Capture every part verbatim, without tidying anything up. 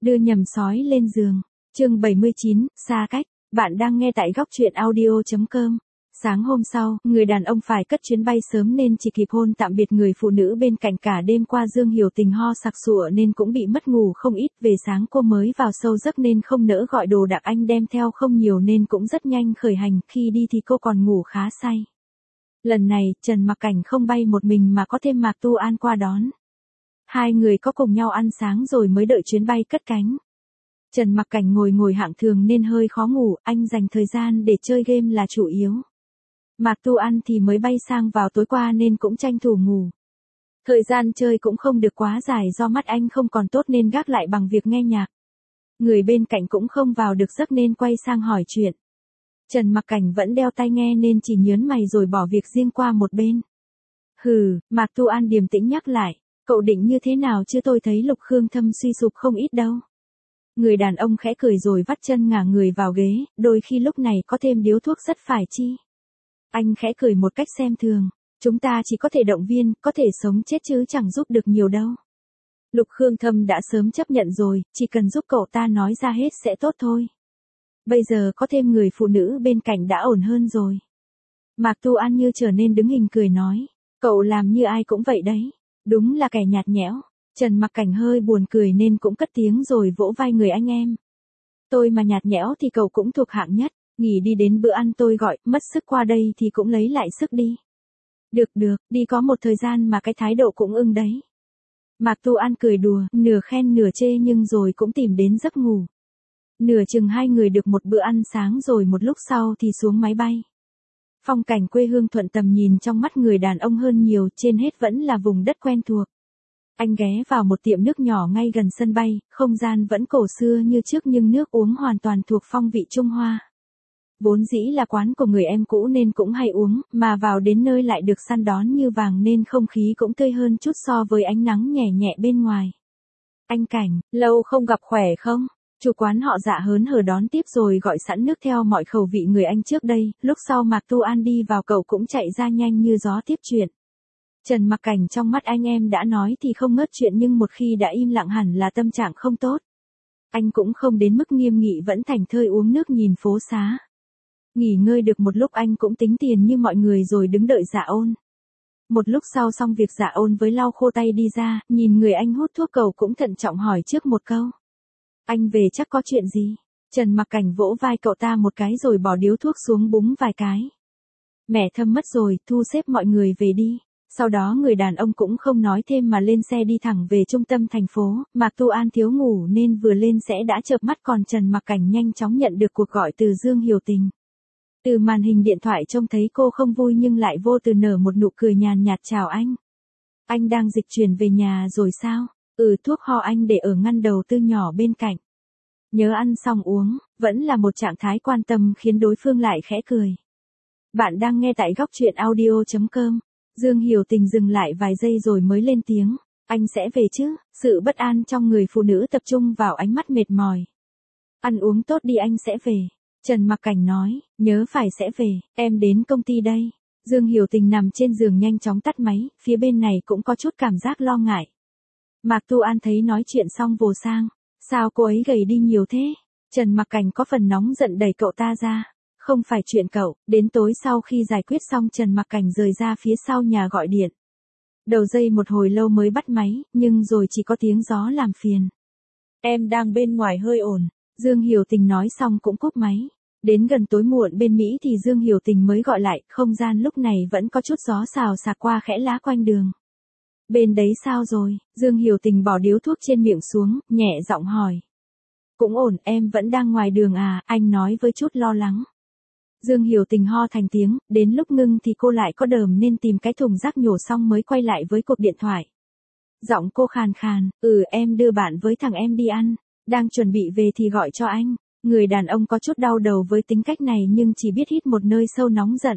Đưa nhầm sói lên giường. Chương bảy mươi chín, xa cách. Bạn đang nghe tại góc truyện audio.com. Sáng hôm sau, người đàn ông phải cất chuyến bay sớm nên chỉ kịp hôn tạm biệt người phụ nữ bên cạnh. Cả đêm qua Dương Hiểu Tình ho sặc sụa nên cũng bị mất ngủ không ít. Về sáng cô mới vào sâu giấc nên không nỡ gọi đồ đạc anh đem theo không nhiều nên cũng rất nhanh khởi hành. Khi đi thì cô còn ngủ khá say. Lần này, Trần Mặc Cảnh không bay một mình mà có thêm Mạc Tu An qua đón. Hai người có cùng nhau ăn sáng rồi mới đợi chuyến bay cất cánh. Trần Mặc Cảnh ngồi ngồi hạng thường nên hơi khó ngủ, anh dành thời gian để chơi game là chủ yếu. Mạc Tu An thì mới bay sang vào tối qua nên cũng tranh thủ ngủ. Thời gian chơi cũng không được quá dài do mắt anh không còn tốt nên gác lại bằng việc nghe nhạc. Người bên cạnh cũng không vào được giấc nên quay sang hỏi chuyện. Trần Mặc Cảnh vẫn đeo tai nghe nên chỉ nhớn mày rồi bỏ việc riêng qua một bên. Hừ, Mạc Tu An điềm tĩnh nhắc lại, cậu định như thế nào chứ tôi thấy Lục Khương Thâm suy sụp không ít đâu. Người đàn ông khẽ cười rồi vắt chân ngả người vào ghế, đôi khi lúc này có thêm điếu thuốc rất phải chi. Anh khẽ cười một cách xem thường, chúng ta chỉ có thể động viên, có thể sống chết chứ chẳng giúp được nhiều đâu. Lục Khương Thâm đã sớm chấp nhận rồi, chỉ cần giúp cậu ta nói ra hết sẽ tốt thôi. Bây giờ có thêm người phụ nữ bên cạnh đã ổn hơn rồi. Mạc Tu An như trở nên đứng hình cười nói, cậu làm như ai cũng vậy đấy, đúng là kẻ nhạt nhẽo. Trần Mặc Cảnh hơi buồn cười nên cũng cất tiếng rồi vỗ vai người anh em. Tôi mà nhạt nhẽo thì cậu cũng thuộc hạng nhất, nghỉ đi đến bữa ăn tôi gọi, mất sức qua đây thì cũng lấy lại sức đi. Được được, đi có một thời gian mà cái thái độ cũng ưng đấy. Mạc Tu An cười đùa, nửa khen nửa chê nhưng rồi cũng tìm đến giấc ngủ. Nửa chừng hai người được một bữa ăn sáng rồi một lúc sau thì xuống máy bay. Phong cảnh quê hương thuận tầm nhìn trong mắt người đàn ông hơn nhiều, trên hết vẫn là vùng đất quen thuộc. Anh ghé vào một tiệm nước nhỏ ngay gần sân bay, không gian vẫn cổ xưa như trước nhưng nước uống hoàn toàn thuộc phong vị Trung Hoa. Vốn dĩ là quán của người em cũ nên cũng hay uống, mà vào đến nơi lại được săn đón như vàng nên không khí cũng tươi hơn chút so với ánh nắng nhẹ nhẹ bên ngoài. Anh Cảnh, lâu không gặp khỏe không? Chủ quán họ Dạ hớn hở đón tiếp rồi gọi sẵn nước theo mọi khẩu vị người anh trước đây, lúc sau Mạc Tu An đi vào cậu cũng chạy ra nhanh như gió tiếp chuyện. Trần Mặc Cảnh trong mắt anh em đã nói thì không ngớt chuyện nhưng một khi đã im lặng hẳn là tâm trạng không tốt. Anh cũng không đến mức nghiêm nghị vẫn thảnh thơi uống nước nhìn phố xá. Nghỉ ngơi được một lúc anh cũng tính tiền như mọi người rồi đứng đợi Dạ Ôn. Một lúc sau xong việc Dạ Ôn với lau khô tay đi ra, nhìn người anh hút thuốc cậu cũng thận trọng hỏi trước một câu. Anh về chắc có chuyện gì? Trần Mặc Cảnh vỗ vai cậu ta một cái rồi bỏ điếu thuốc xuống búng vài cái. Mẹ Thâm mất rồi, thu xếp mọi người về đi. Sau đó người đàn ông cũng không nói thêm mà lên xe đi thẳng về trung tâm thành phố. Mạc Tu An thiếu ngủ nên vừa lên sẽ đã chợp mắt còn Trần Mặc Cảnh nhanh chóng nhận được cuộc gọi từ Dương Hiểu Tình. Từ màn hình điện thoại trông thấy cô không vui nhưng lại vô tư nở một nụ cười nhàn nhạt chào anh. Anh đang dịch chuyển về nhà rồi sao? Ừ, thuốc ho anh để ở ngăn đầu tư nhỏ bên cạnh. Nhớ ăn xong uống, vẫn là một trạng thái quan tâm khiến đối phương lại khẽ cười. Bạn đang nghe tại góc truyện audio.com. Dương Hiểu Tình dừng lại vài giây rồi mới lên tiếng. Anh sẽ về chứ? Sự bất an trong người phụ nữ tập trung vào ánh mắt mệt mỏi. Ăn uống tốt đi anh sẽ về. Trần Mặc Cảnh nói, nhớ phải sẽ về, em đến công ty đây. Dương Hiểu Tình nằm trên giường nhanh chóng tắt máy, phía bên này cũng có chút cảm giác lo ngại. Mạc Tu An thấy nói chuyện xong vồ sang. Sao cô ấy gầy đi nhiều thế? Trần Mặc Cảnh có phần nóng giận đẩy cậu ta ra. Không phải chuyện cậu, đến tối sau khi giải quyết xong Trần Mặc Cảnh rời ra phía sau nhà gọi điện. Đầu dây một hồi lâu mới bắt máy, nhưng rồi chỉ có tiếng gió làm phiền. Em đang bên ngoài hơi ồn. Dương Hiểu Tình nói xong cũng cúp máy. Đến gần tối muộn bên Mỹ thì Dương Hiểu Tình mới gọi lại, không gian lúc này vẫn có chút gió xào xạc qua khẽ lá quanh đường. Bên đấy sao rồi? Dương Hiểu Tình bỏ điếu thuốc trên miệng xuống, nhẹ giọng hỏi. Cũng ổn, em vẫn đang ngoài đường à, anh nói với chút lo lắng. Dương Hiểu Tình ho thành tiếng, đến lúc ngưng thì cô lại có đờm nên tìm cái thùng rác nhổ xong mới quay lại với cuộc điện thoại. Giọng cô khàn khàn, ừ em đưa bạn với thằng em đi ăn, đang chuẩn bị về thì gọi cho anh. Người đàn ông có chút đau đầu với tính cách này nhưng chỉ biết hít một nơi sâu nóng giận.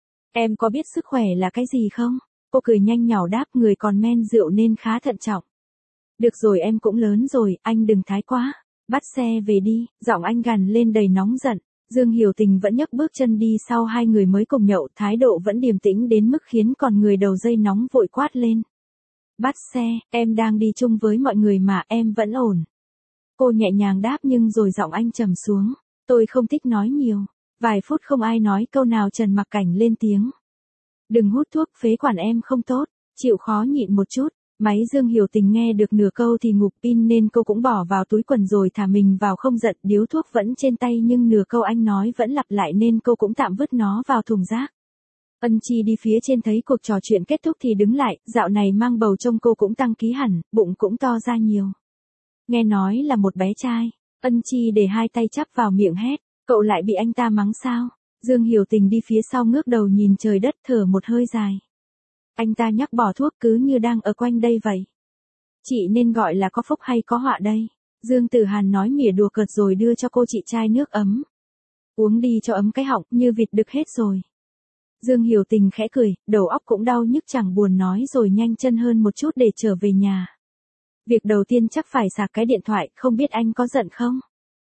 Em có biết sức khỏe là cái gì không? Cô cười nhanh nhảu đáp người còn men rượu nên khá thận trọng. Được rồi em cũng lớn rồi, anh đừng thái quá. Bắt xe về đi, giọng anh gằn lên đầy nóng giận. Dương Hiểu Tình vẫn nhấc bước chân đi sau hai người mới cùng nhậu, thái độ vẫn điềm tĩnh đến mức khiến còn người đầu dây nóng vội quát lên. Bắt xe, em đang đi chung với mọi người mà em vẫn ổn. Cô nhẹ nhàng đáp nhưng rồi giọng anh trầm xuống. Tôi không thích nói nhiều. Vài phút không ai nói câu nào, Trần Mặc Cảnh lên tiếng. Đừng hút thuốc, phế quản em không tốt. Chịu khó nhịn một chút. Máy Dương Hiểu Tình nghe được nửa câu thì ngụp pin nên cô cũng bỏ vào túi quần rồi thả mình vào không giận, điếu thuốc vẫn trên tay nhưng nửa câu anh nói vẫn lặp lại nên cô cũng tạm vứt nó vào thùng rác. Ân Chi đi phía trên thấy cuộc trò chuyện kết thúc thì đứng lại, dạo này mang bầu trông cô cũng tăng ký hẳn, bụng cũng to ra nhiều. Nghe nói là một bé trai, Ân Chi để hai tay chắp vào miệng hét, cậu lại bị anh ta mắng sao? Dương Hiểu Tình đi phía sau ngước đầu nhìn trời đất thở một hơi dài. Anh ta nhắc bỏ thuốc cứ như đang ở quanh đây vậy. Chị nên gọi là có phúc hay có họa đây? Dương Tử Hàn nói mỉa đùa cợt rồi đưa cho cô chị chai nước ấm. Uống đi cho ấm cái họng, như vịt đực hết rồi. Dương Hiểu Tình khẽ cười, đầu óc cũng đau nhức chẳng buồn nói rồi nhanh chân hơn một chút để trở về nhà. Việc đầu tiên chắc phải sạc cái điện thoại, không biết anh có giận không?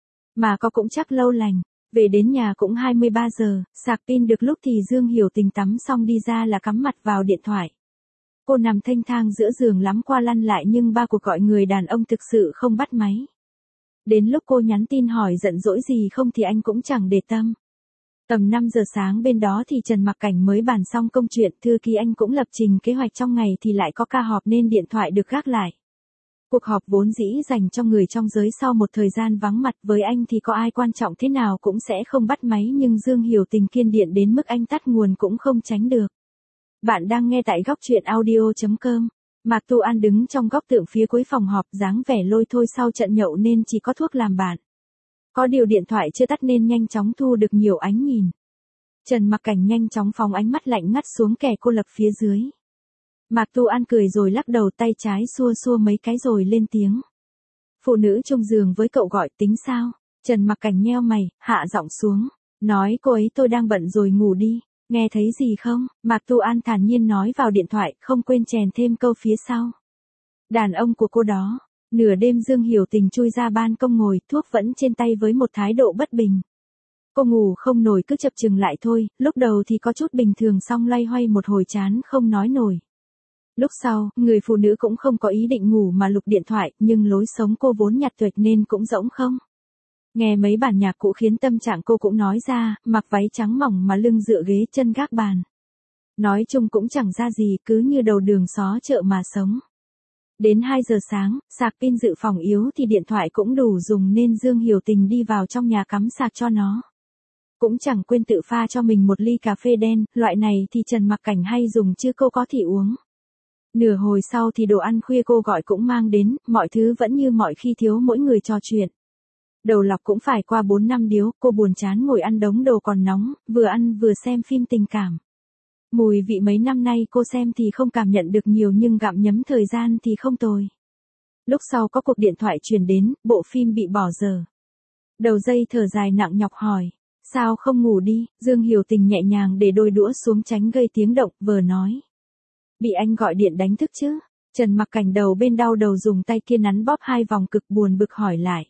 Mà có cũng chắc lâu lành. Về đến nhà cũng hai mươi ba giờ, sạc pin được lúc thì Dương Hiểu Tình tắm xong đi ra là cắm mặt vào điện thoại. Cô nằm thênh thang giữa giường lắm qua lăn lại nhưng ba cuộc gọi người đàn ông thực sự không bắt máy. Đến lúc cô nhắn tin hỏi giận dỗi gì không thì anh cũng chẳng để tâm. Tầm năm giờ sáng bên đó thì Trần Mặc Cảnh mới bàn xong công chuyện, thư ký anh cũng lập trình kế hoạch trong ngày thì lại có ca họp nên điện thoại được gác lại. Cuộc họp vốn dĩ dành cho người trong giới sau một thời gian vắng mặt, với anh thì có ai quan trọng thế nào cũng sẽ không bắt máy nhưng Dương Hiểu Tình kiên điện đến mức anh tắt nguồn cũng không tránh được. Bạn đang nghe tại góc truyện audio chấm com. Mạc Tu An đứng trong góc tượng phía cuối phòng họp, dáng vẻ lôi thôi sau trận nhậu nên chỉ có thuốc làm bạn. Có điều điện thoại chưa tắt nên nhanh chóng thu được nhiều ánh nhìn. Trần Mặc Cảnh nhanh chóng phóng ánh mắt lạnh ngắt xuống kẻ cô lập phía dưới. Mạc Tu An cười rồi lắc đầu, tay trái xua xua mấy cái rồi lên tiếng. Phụ nữ chung giường với cậu gọi tính sao? Trần Mặc Cảnh nheo mày, hạ giọng xuống. Nói cô ấy tôi đang bận rồi ngủ đi. Nghe thấy gì không? Mạc Tu An thản nhiên nói vào điện thoại, không quên chèn thêm câu phía sau. Đàn ông của cô đó. Nửa đêm Dương Hiểu Tình chui ra ban công ngồi, thuốc vẫn trên tay với một thái độ bất bình. Cô ngủ không nổi cứ chập chừng lại thôi, lúc đầu thì có chút bình thường xong loay hoay một hồi chán không nói nổi. Lúc sau, người phụ nữ cũng không có ý định ngủ mà lục điện thoại, nhưng lối sống cô vốn nhạt tuệch nên cũng rỗng không. Nghe mấy bản nhạc cũ khiến tâm trạng cô cũng nói ra, mặc váy trắng mỏng mà lưng dựa ghế chân gác bàn. Nói chung cũng chẳng ra gì, cứ như đầu đường xó chợ mà sống. Đến hai giờ sáng, sạc pin dự phòng yếu thì điện thoại cũng đủ dùng nên Dương Hiểu Tình đi vào trong nhà cắm sạc cho nó. Cũng chẳng quên tự pha cho mình một ly cà phê đen, loại này thì Trần Mặc Cảnh hay dùng chứ cô có thì uống. Nửa hồi sau thì đồ ăn khuya cô gọi cũng mang đến, mọi thứ vẫn như mọi khi thiếu mỗi người trò chuyện. Đầu lọc cũng phải qua bốn năm điếu, cô buồn chán ngồi ăn đống đồ còn nóng, vừa ăn vừa xem phim tình cảm. Mùi vị mấy năm nay cô xem thì không cảm nhận được nhiều nhưng gặm nhấm thời gian thì không tồi. Lúc sau có cuộc điện thoại truyền đến, bộ phim bị bỏ dở. Đầu dây thở dài nặng nhọc hỏi, sao không ngủ đi? Dương Hiểu Tình nhẹ nhàng để đôi đũa xuống tránh gây tiếng động, vừa nói. Bị anh gọi điện đánh thức chứ? Trần Mặc Cảnh đầu bên đau đầu dùng tay kia nắn bóp hai vòng cực buồn bực hỏi lại.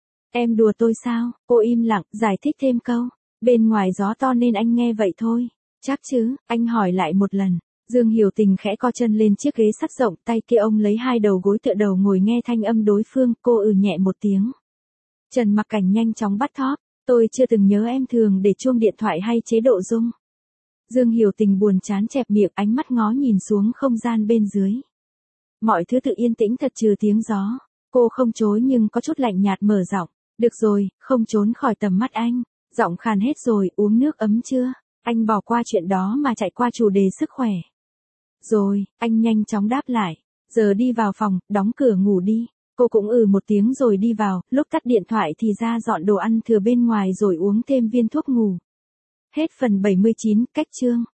Em đùa tôi sao? Cô im lặng, giải thích thêm câu. Bên ngoài gió to nên anh nghe vậy thôi. Chắc chứ? Anh hỏi lại một lần. Dương Hiểu Tình khẽ co chân lên chiếc ghế sắt rộng, tay kia ông lấy hai đầu gối tựa đầu ngồi nghe thanh âm đối phương, cô ừ nhẹ một tiếng. Trần Mặc Cảnh nhanh chóng bắt thóp. Tôi chưa từng nhớ em thường để chuông điện thoại hay chế độ rung. Dương Hiểu Tình buồn chán chẹp miệng, ánh mắt ngó nhìn xuống không gian bên dưới. Mọi thứ tự yên tĩnh thật trừ tiếng gió. Cô không chối nhưng có chút lạnh nhạt mở giọng. Được rồi, không trốn khỏi tầm mắt anh. Giọng khàn hết rồi, uống nước ấm chưa? Anh bỏ qua chuyện đó mà chạy qua chủ đề sức khỏe. Rồi, anh nhanh chóng đáp lại. Giờ đi vào phòng, đóng cửa ngủ đi. Cô cũng ừ một tiếng rồi đi vào, lúc tắt điện thoại thì ra dọn đồ ăn thừa bên ngoài rồi uống thêm viên thuốc ngủ. Hết phần bảy mươi chín, cách chương.